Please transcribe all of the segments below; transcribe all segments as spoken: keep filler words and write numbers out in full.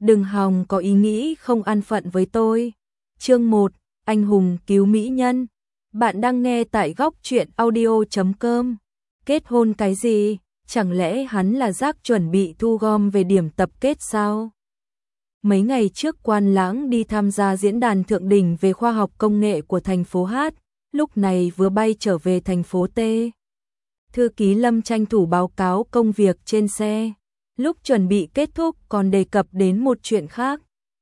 đừng hòng có ý nghĩ không an phận với tôi. Chương một, anh hùng cứu mỹ nhân. Bạn đang nghe tại góc truyện audio chấm com. Kết hôn cái gì? Chẳng lẽ hắn là rác chuẩn bị thu gom về điểm tập kết sao? Mấy ngày trước Quan Lãng đi tham gia diễn đàn thượng đỉnh về khoa học công nghệ của thành phố H, lúc này vừa bay trở về thành phố T. Thư ký Lâm tranh thủ báo cáo công việc trên xe. Lúc chuẩn bị kết thúc còn đề cập đến một chuyện khác.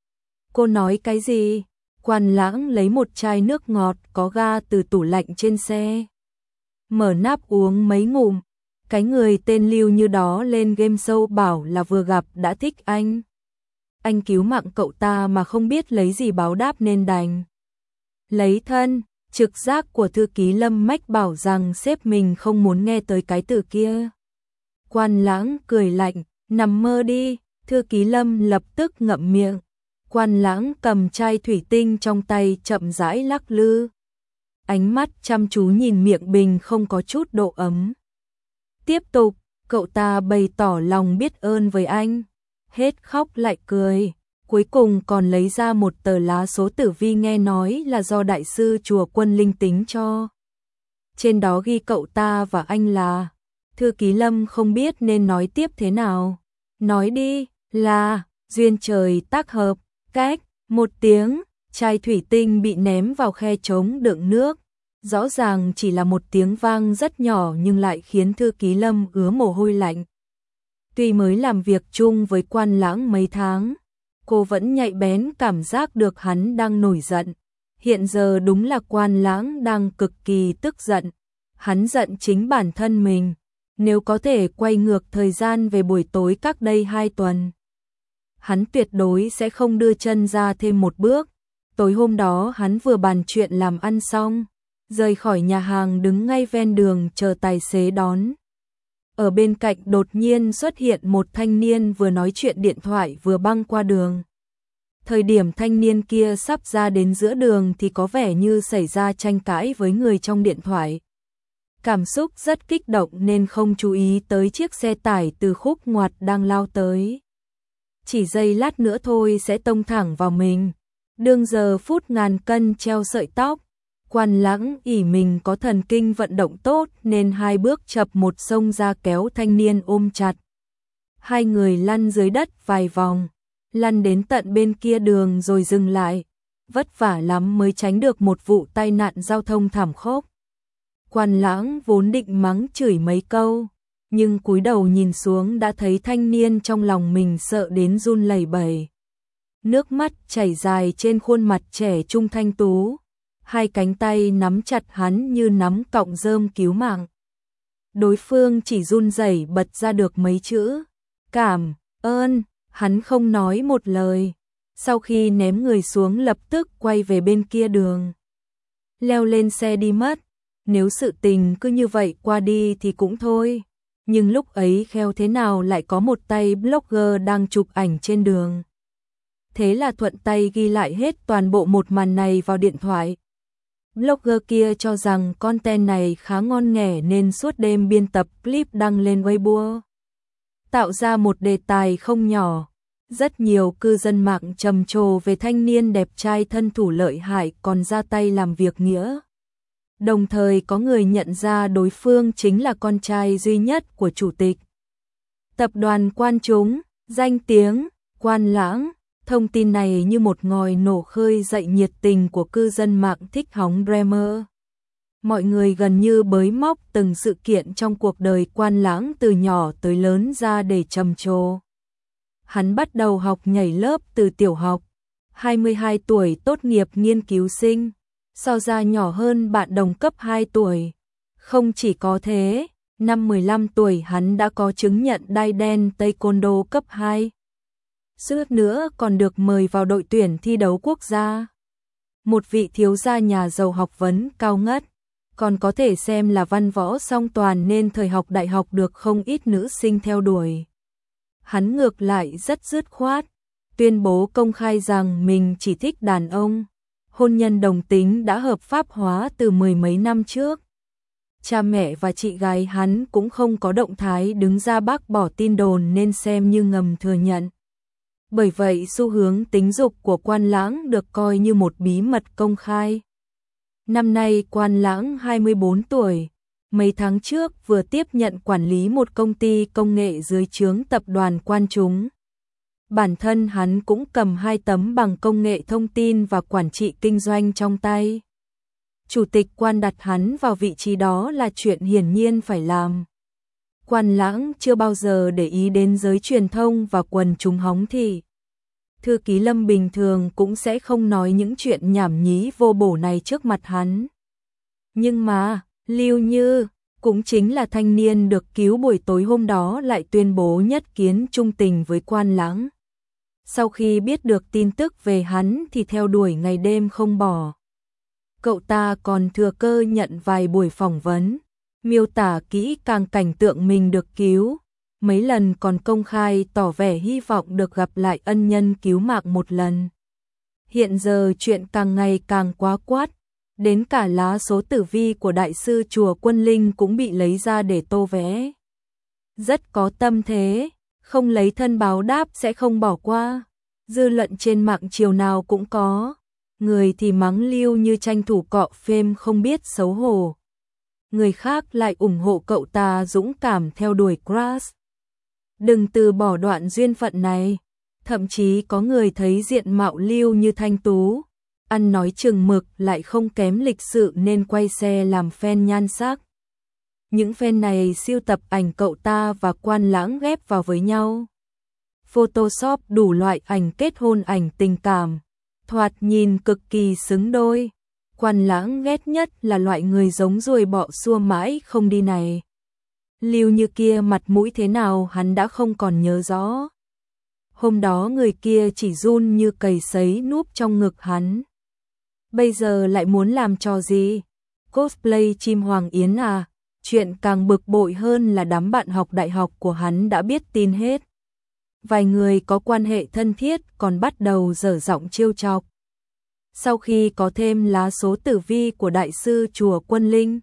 Cô nói cái gì? Quan Lãng lấy một chai nước ngọt có ga từ tủ lạnh trên xe. Mở nắp uống mấy ngụm. Cái người tên Lưu như đó lên game show bảo là vừa gặp đã thích anh. Anh cứu mạng cậu ta mà không biết lấy gì báo đáp nên đành lấy thân. Trực giác của thư ký Lâm mách bảo rằng sếp mình không muốn nghe tới cái từ kia. Quan Lãng cười lạnh, nằm mơ đi. Thư ký Lâm lập tức ngậm miệng. Quan Lãng cầm chai thủy tinh trong tay chậm rãi lắc lư. Ánh mắt chăm chú nhìn miệng bình không có chút độ ấm. Tiếp tục, cậu ta bày tỏ lòng biết ơn với anh. Hết khóc lại cười. Cuối cùng còn lấy ra một tờ lá số tử vi nghe nói là do đại sư chùa Quân Linh tính cho. Trên đó ghi cậu ta và anh là. Thư ký Lâm không biết nên nói tiếp thế nào. Nói đi, là duyên trời tác hợp. Cách một tiếng, chai thủy tinh bị ném vào khe trống đựng nước. Rõ ràng chỉ là một tiếng vang rất nhỏ nhưng lại khiến thư ký Lâm ứa mồ hôi lạnh. Tuy mới làm việc chung với Quan Lãng mấy tháng, cô vẫn nhạy bén cảm giác được hắn đang nổi giận. Hiện giờ đúng là Quan Lãng đang cực kỳ tức giận. Hắn giận chính bản thân mình. Nếu có thể quay ngược thời gian về buổi tối cách đây hai tuần, hắn tuyệt đối sẽ không đưa chân ra thêm một bước. Tối hôm đó hắn vừa bàn chuyện làm ăn xong, rời khỏi nhà hàng đứng ngay ven đường chờ tài xế đón. Ở bên cạnh đột nhiên xuất hiện một thanh niên vừa nói chuyện điện thoại vừa băng qua đường. Thời điểm thanh niên kia sắp ra đến giữa đường thì có vẻ như xảy ra tranh cãi với người trong điện thoại. Cảm xúc rất kích động nên không chú ý tới chiếc xe tải từ khúc ngoặt đang lao tới. Chỉ giây lát nữa thôi sẽ tông thẳng vào mình. Đương giờ phút ngàn cân treo sợi tóc. Quan Lãng ỷ mình có thần kinh vận động tốt nên hai bước chập một xông ra kéo thanh niên ôm chặt. Hai người lăn dưới đất vài vòng, lăn đến tận bên kia đường rồi dừng lại. Vất vả lắm mới tránh được một vụ tai nạn giao thông thảm khốc. Quan Lãng vốn định mắng chửi mấy câu, nhưng cúi đầu nhìn xuống đã thấy thanh niên trong lòng mình sợ đến run lẩy bẩy. Nước mắt chảy dài trên khuôn mặt trẻ trung thanh tú. Hai cánh tay nắm chặt hắn như nắm cọng rơm cứu mạng. Đối phương chỉ run rẩy bật ra được mấy chữ. Cảm ơn, hắn không nói một lời. Sau khi ném người xuống lập tức quay về bên kia đường. Leo lên xe đi mất. Nếu sự tình cứ như vậy qua đi thì cũng thôi. Nhưng lúc ấy khéo thế nào lại có một tay blogger đang chụp ảnh trên đường. Thế là thuận tay ghi lại hết toàn bộ một màn này vào điện thoại. Blogger kia cho rằng content này khá ngon nghẻ nên suốt đêm biên tập clip đăng lên Weibo. Tạo ra một đề tài không nhỏ. Rất nhiều cư dân mạng trầm trồ về thanh niên đẹp trai thân thủ lợi hại còn ra tay làm việc nghĩa. Đồng thời có người nhận ra đối phương chính là con trai duy nhất của chủ tịch tập đoàn Quan Chúng, danh tiếng Quan Lãng. Thông tin này như một ngòi nổ khơi dậy nhiệt tình của cư dân mạng thích hóng drama. Mọi người gần như bới móc từng sự kiện trong cuộc đời Quan Lãng từ nhỏ tới lớn ra để trầm trồ. Hắn bắt đầu học nhảy lớp từ tiểu học, hai mươi hai tuổi tốt nghiệp nghiên cứu sinh, so ra nhỏ hơn bạn đồng cấp hai tuổi. Không chỉ có thế, năm mười lăm tuổi hắn đã có chứng nhận đai đen taekwondo cấp hai. Suốt nữa còn được mời vào đội tuyển thi đấu quốc gia. Một vị thiếu gia nhà giàu học vấn cao ngất, còn có thể xem là văn võ song toàn nên thời học đại học được không ít nữ sinh theo đuổi. Hắn ngược lại rất dứt khoát, tuyên bố công khai rằng mình chỉ thích đàn ông. Hôn nhân đồng tính đã hợp pháp hóa từ mười mấy năm trước. Cha mẹ và chị gái hắn cũng không có động thái đứng ra bác bỏ tin đồn nên xem như ngầm thừa nhận. Bởi vậy xu hướng tính dục của Quan Lãng được coi như một bí mật công khai. Năm nay Quan Lãng hai mươi bốn tuổi, mấy tháng trước vừa tiếp nhận quản lý một công ty công nghệ dưới trướng tập đoàn Quan Chúng. Bản thân hắn cũng cầm hai tấm bằng công nghệ thông tin và quản trị kinh doanh trong tay. Chủ tịch Quan đặt hắn vào vị trí đó là chuyện hiển nhiên phải làm. Quan Lãng chưa bao giờ để ý đến giới truyền thông và quần chúng hóng thị. Thư ký Lâm bình thường cũng sẽ không nói những chuyện nhảm nhí vô bổ này trước mặt hắn. Nhưng mà, Lưu Như, cũng chính là thanh niên được cứu buổi tối hôm đó lại tuyên bố nhất kiến trung tình với Quan Lãng. Sau khi biết được tin tức về hắn thì theo đuổi ngày đêm không bỏ. Cậu ta còn thừa cơ nhận vài buổi phỏng vấn, miêu tả kỹ càng cảnh tượng mình được cứu, mấy lần còn công khai tỏ vẻ hy vọng được gặp lại ân nhân cứu mạng một lần. Hiện giờ chuyện càng ngày càng quá quát, đến cả lá số tử vi của đại sư chùa Quân Linh cũng bị lấy ra để tô vẽ. Rất có tâm thế, không lấy thân báo đáp sẽ không bỏ qua. Dư luận trên mạng chiều nào cũng có, người thì mắng Lưu Như tranh thủ cọ phêm không biết xấu hổ. Người khác lại ủng hộ cậu ta dũng cảm theo đuổi crush. Đừng từ bỏ đoạn duyên phận này, thậm chí có người thấy diện mạo Lưu Như thanh tú, ăn nói chừng mực lại không kém lịch sự nên quay xe làm fan nhan sắc. Những fan này sưu tập ảnh cậu ta và Quan Lãng ghép vào với nhau. Photoshop đủ loại ảnh kết hôn, ảnh tình cảm, thoạt nhìn cực kỳ xứng đôi. Quan Lãng ghét nhất là loại người giống ruồi bọ xua mãi không đi này. Lưu Như kia mặt mũi thế nào hắn đã không còn nhớ rõ. Hôm đó người kia chỉ run như cầy sấy núp trong ngực hắn. Bây giờ lại muốn làm trò gì? Cosplay chim Hoàng Yến à? Chuyện càng bực bội hơn là đám bạn học đại học của hắn đã biết tin hết. Vài người có quan hệ thân thiết còn bắt đầu dở giọng trêu chọc. Sau khi có thêm lá số tử vi của đại sư chùa Quân Linh,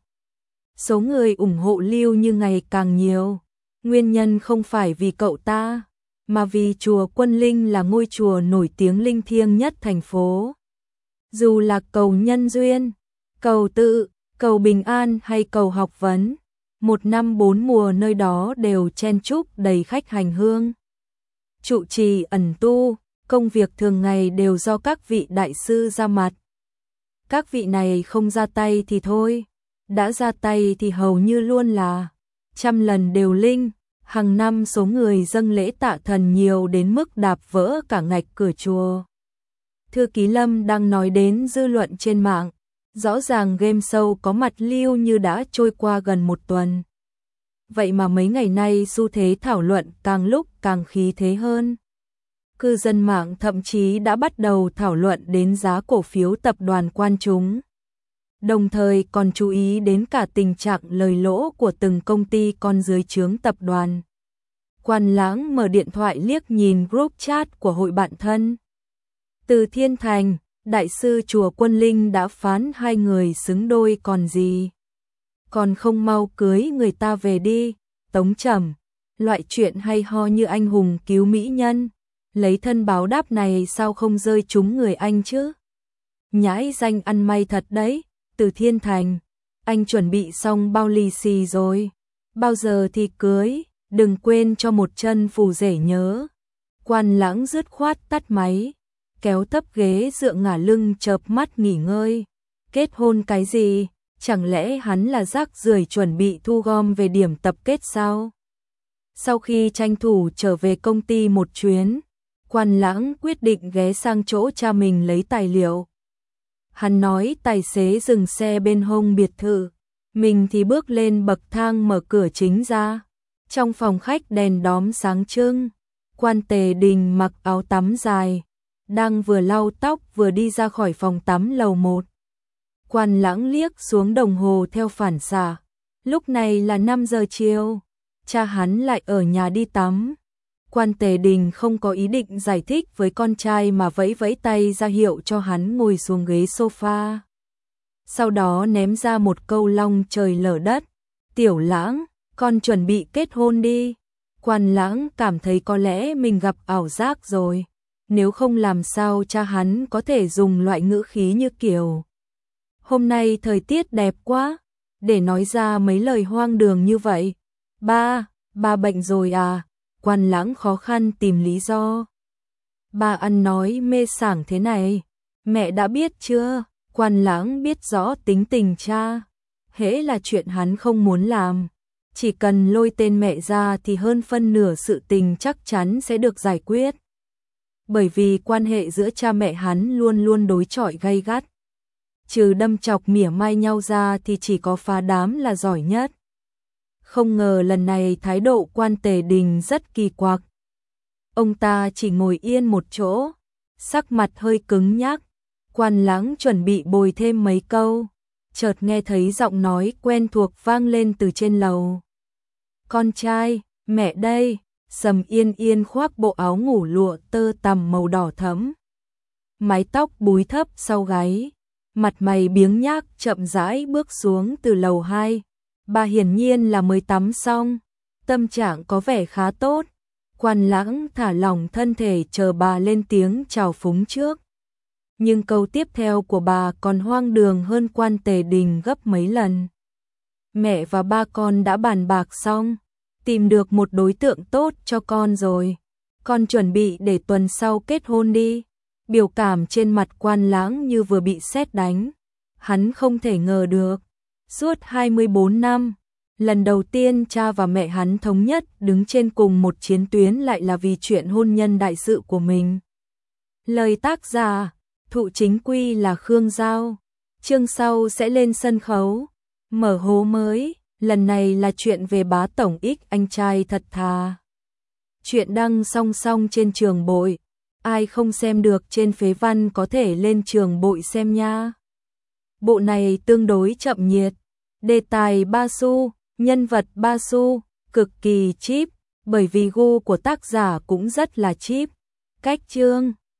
số người ủng hộ Lưu Như ngày càng nhiều. Nguyên nhân không phải vì cậu ta, mà vì chùa Quân Linh là ngôi chùa nổi tiếng linh thiêng nhất thành phố. Dù là cầu nhân duyên, cầu tự, cầu bình an hay cầu học vấn, một năm bốn mùa nơi đó đều chen chúc đầy khách hành hương. Trụ trì ẩn tu, công việc thường ngày đều do các vị đại sư ra mặt. Các vị này không ra tay thì thôi, đã ra tay thì hầu như luôn là trăm lần đều linh. Hàng năm số người dâng lễ tạ thần nhiều đến mức đạp vỡ cả ngạch cửa chùa. Thư ký Lâm đang nói đến dư luận trên mạng. Rõ ràng game show có mặt Lưu Như đã trôi qua gần một tuần. Vậy mà mấy ngày nay xu thế thảo luận càng lúc càng khí thế hơn. Cư dân mạng thậm chí đã bắt đầu thảo luận đến giá cổ phiếu tập đoàn Quan Chúng. Đồng thời còn chú ý đến cả tình trạng lời lỗ của từng công ty con dưới trướng tập đoàn. Quan Lãng mở điện thoại liếc nhìn group chat của hội bạn thân. Từ Thiên Thành, đại sư chùa Quân Linh đã phán hai người xứng đôi còn gì. Còn không mau cưới người ta về đi, Tống Trầm. Loại chuyện hay ho như anh hùng cứu mỹ nhân, lấy thân báo đáp này sao không rơi trúng người anh chứ. Nhãi danh ăn may thật đấy. Từ Thiên Thành, anh chuẩn bị xong bao lì xì rồi, bao giờ thì cưới, đừng quên cho một chân phù rể nhớ. Quan Lãng dứt khoát tắt máy, kéo thấp ghế dựa ngả lưng chợp mắt nghỉ ngơi. Kết hôn cái gì, chẳng lẽ hắn là rác rưởi chuẩn bị thu gom về điểm tập kết sao? Sau khi tranh thủ trở về công ty một chuyến, Quan Lãng quyết định ghé sang chỗ cha mình lấy tài liệu. Hắn nói tài xế dừng xe bên hông biệt thự, mình thì bước lên bậc thang mở cửa chính ra. Trong phòng khách đèn đóm sáng trưng, Quan Tề Đình mặc áo tắm dài, đang vừa lau tóc vừa đi ra khỏi phòng tắm lầu một. Quan Lãng liếc xuống đồng hồ theo phản xạ, lúc này là năm giờ chiều, cha hắn lại ở nhà đi tắm. Quan Tề Đình không có ý định giải thích với con trai mà vẫy vẫy tay ra hiệu cho hắn ngồi xuống ghế sofa. Sau đó ném ra một câu long trời lở đất. Tiểu Lãng, con chuẩn bị kết hôn đi. Quan Lãng cảm thấy có lẽ mình gặp ảo giác rồi. nếu không làm sao cha hắn có thể dùng loại ngữ khí như kiểu hôm nay thời tiết đẹp quá, để nói ra mấy lời hoang đường như vậy. Ba, ba bệnh rồi à? Quan Lãng khó khăn tìm lý do. Ba ăn nói mê sảng thế này, mẹ đã biết chưa? Quan Lãng biết rõ tính tình cha, hễ là chuyện hắn không muốn làm, chỉ cần lôi tên mẹ ra thì hơn phân nửa sự tình chắc chắn sẽ được giải quyết. Bởi vì quan hệ giữa cha mẹ hắn luôn luôn đối chọi gay gắt. Trừ đâm chọc mỉa mai nhau ra thì chỉ có phá đám là giỏi nhất. Không ngờ lần này thái độ Quan Tề Đình rất kỳ quặc. Ông ta chỉ ngồi yên một chỗ, sắc mặt hơi cứng nhắc. Quan Lãng chuẩn bị bồi thêm mấy câu, chợt nghe thấy giọng nói quen thuộc vang lên từ trên lầu. Con trai, mẹ đây. Sầm Yên Yên khoác bộ áo ngủ lụa tơ tằm màu đỏ thẫm, mái tóc búi thấp sau gáy, mặt mày biếng nhác chậm rãi bước xuống từ lầu hai. Bà hiển nhiên là mới tắm xong, tâm trạng có vẻ khá tốt. Quan Lãng thả lỏng thân thể chờ bà lên tiếng chào phúng trước. Nhưng câu tiếp theo của bà còn hoang đường hơn Quan Tề Đình gấp mấy lần. Mẹ và ba con đã bàn bạc xong, tìm được một đối tượng tốt cho con rồi. Con chuẩn bị để tuần sau kết hôn đi. Biểu cảm trên mặt Quan Lãng như vừa bị sét đánh. Hắn không thể ngờ được. Suốt hai mươi bốn năm, lần đầu tiên cha và mẹ hắn thống nhất đứng trên cùng một chiến tuyến lại là vì chuyện hôn nhân đại sự của mình. Lời tác giả, Thụ Chính Quy là Khương Giao. Chương sau sẽ lên sân khấu. Mở hố mới. Lần này là chuyện về bá tổng X anh trai thật thà. Chuyện đăng song song trên Trường Bội. Ai không xem được trên Phế Văn có thể lên Trường Bội xem nha. Bộ này tương đối chậm nhiệt. Đề tài ba xu, nhân vật ba xu, cực kỳ cheap, bởi vì gu của tác giả cũng rất là cheap. Cách chương